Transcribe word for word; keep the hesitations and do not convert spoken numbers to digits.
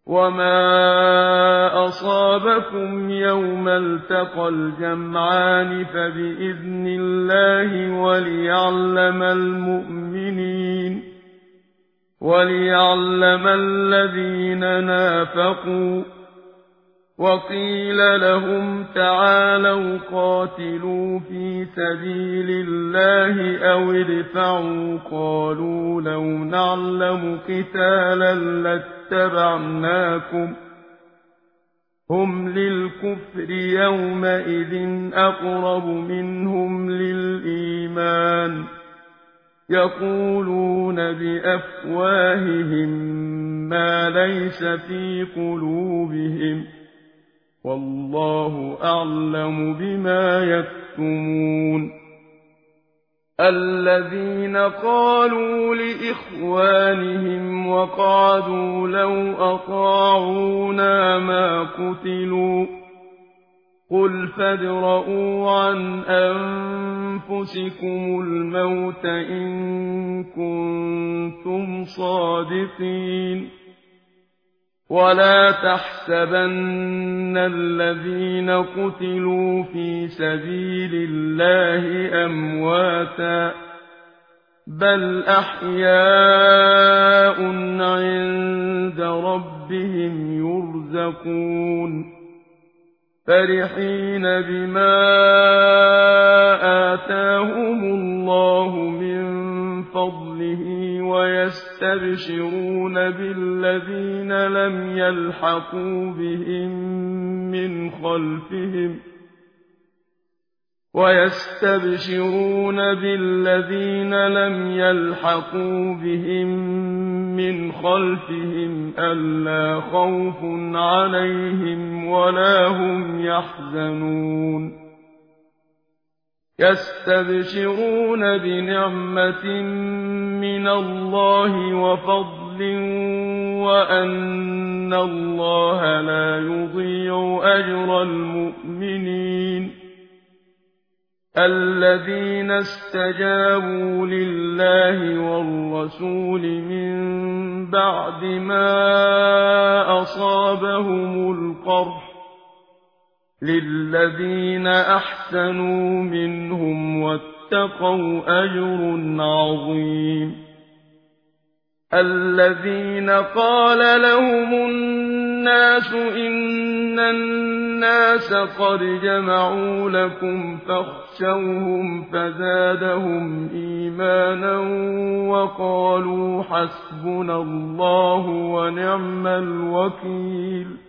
وما أصابكم يوم التقى الجمعان فبإذن الله وليعلم المؤمنين وليعلم الذين نافقوا. وقيل لهم تعالوا قاتلوا في سبيل الله أو ادفعوا قالوا لو نعلم قتالا لاتبعناكم هم للكفر يومئذ أقرب منهم للإيمان يقولون بأفواههم ما ليس في قلوبهم والله أعلم بما يكتمون. الذين قالوا لإخوانهم وقعدوا لو أطاعونا ما قتلوا قل فادرءوا عن أنفسكم الموت إن كنتم صادقين. ولا تحسبن الذين قتلوا في سبيل الله أمواتا بل أحياء عند ربهم يرزقون فرحين بما آتاهم الله من فضله ويستبشرون بالذين لم يلحقوا بهم من خلفهم ويستبشرون بالذين لم يلحقوا بهم من خلفهم ألا خوف عليهم ولا هم يحزنون يستبشرون بنعمة من الله وفضل وأن الله لا يضيع أجر المؤمنين. الذين استجابوا لله والرسول من بعد ما أصابهم القرح للذين أحسنوا منهم واتقوا أجر عظيم. الذين قال لهم الناس إن الناس قد جمعوا لكم فاخشوهم فزادهم إيمانا وقالوا حسبنا الله ونعم الوكيل.